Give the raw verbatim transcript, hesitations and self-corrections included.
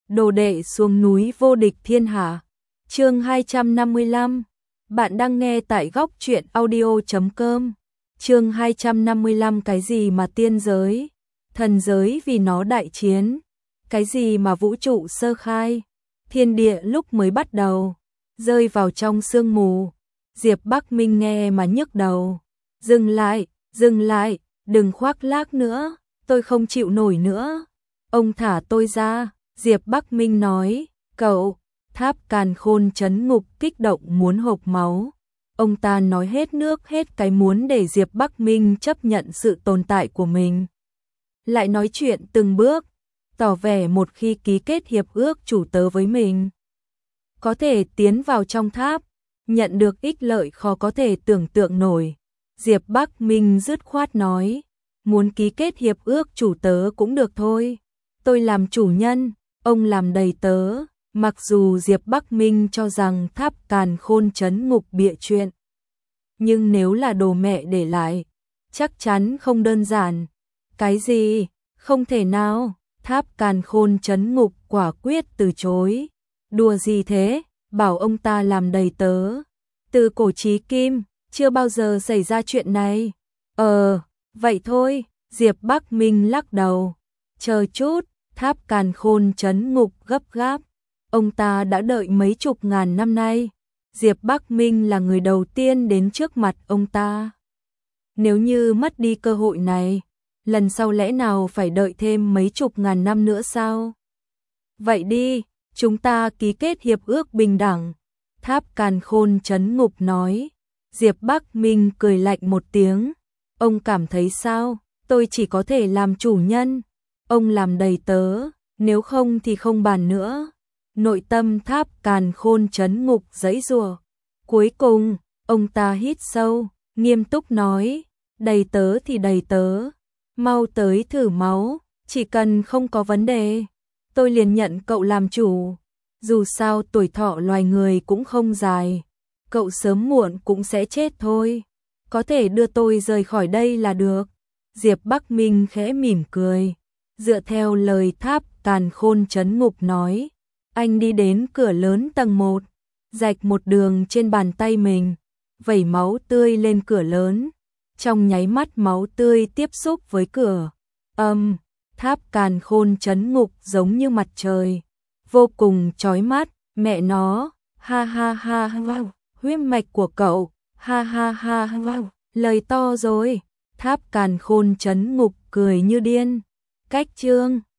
đồ đệ xuống núi vô địch thiên hạ. Chương hai trăm năm mươi lăm. Bạn đang nghe tại góc truyện audio chấm com. Chương hai trăm năm mươi lăm. Cái gì mà tiên giới, thần giới vì nó đại chiến, cái gì mà vũ trụ sơ khai, thiên địa lúc mới bắt đầu, rơi vào trong sương mù. Diệp Bắc Minh nghe mà nhức đầu. Dừng lại, dừng lại, đừng khoác lác nữa, tôi không chịu nổi nữa. Ông thả tôi ra, Diệp Bắc Minh nói. Cậu, Tháp Càn Khôn chấn ngục kích động muốn hộc máu. Ông ta nói hết nước hết cái muốn để Diệp Bắc Minh chấp nhận sự tồn tại của mình. Lại nói chuyện từng bước, tỏ vẻ một khi ký kết hiệp ước chủ tớ với mình, có thể tiến vào trong tháp, nhận được ích lợi khó có thể tưởng tượng nổi. Diệp Bắc Minh dứt khoát nói, muốn ký kết hiệp ước chủ tớ cũng được thôi. Tôi làm chủ nhân, ông làm đầy tớ. Mặc dù Diệp Bắc Minh cho rằng Tháp Càn Khôn chấn ngục bịa chuyện, nhưng nếu là đồ mẹ để lại, chắc chắn không đơn giản. Cái gì? Không thể nào. Tháp Càn Khôn chấn ngục quả quyết từ chối. Đùa gì thế? Bảo ông ta làm đầy tớ. Từ cổ chí kim, chưa bao giờ xảy ra chuyện này. Ờ, vậy thôi. Diệp Bắc Minh lắc đầu. Chờ chút, Tháp Càn Khôn chấn ngục gấp gáp. Ông ta đã đợi mấy chục ngàn năm nay. Diệp Bắc Minh là người đầu tiên đến trước mặt ông ta. Nếu như mất đi cơ hội này, lần sau lẽ nào phải đợi thêm mấy chục ngàn năm nữa sao? Vậy đi, chúng ta ký kết hiệp ước bình đẳng. Tháp Càn Khôn chấn ngục nói. Diệp Bắc Minh cười lạnh một tiếng. Ông cảm thấy sao? Tôi chỉ có thể làm chủ nhân. Ông làm đầy tớ, nếu không thì không bàn nữa. Nội tâm Tháp Càn Khôn chấn ngục giãy giụa. Cuối cùng, ông ta hít sâu, nghiêm túc nói, đầy tớ thì đầy tớ, mau tới thử máu, chỉ cần không có vấn đề, tôi liền nhận cậu làm chủ. Dù sao tuổi thọ loài người cũng không dài, cậu sớm muộn cũng sẽ chết thôi, có thể đưa tôi rời khỏi đây là được. Diệp Bắc Minh khẽ mỉm cười, dựa theo lời Tháp Càn Khôn chấn ngục nói. Anh đi đến cửa lớn tầng một, rạch một đường trên bàn tay mình, vẩy máu tươi lên cửa lớn. Trong nháy mắt máu tươi tiếp xúc với cửa. Âm, um, Tháp Càn Khôn chấn ngục giống như mặt trời, vô cùng chói mắt. Mẹ nó, ha ha ha ha, huyết mạch của cậu, ha ha ha ha, lời to rồi. Tháp Càn Khôn chấn ngục cười như điên. Cách chương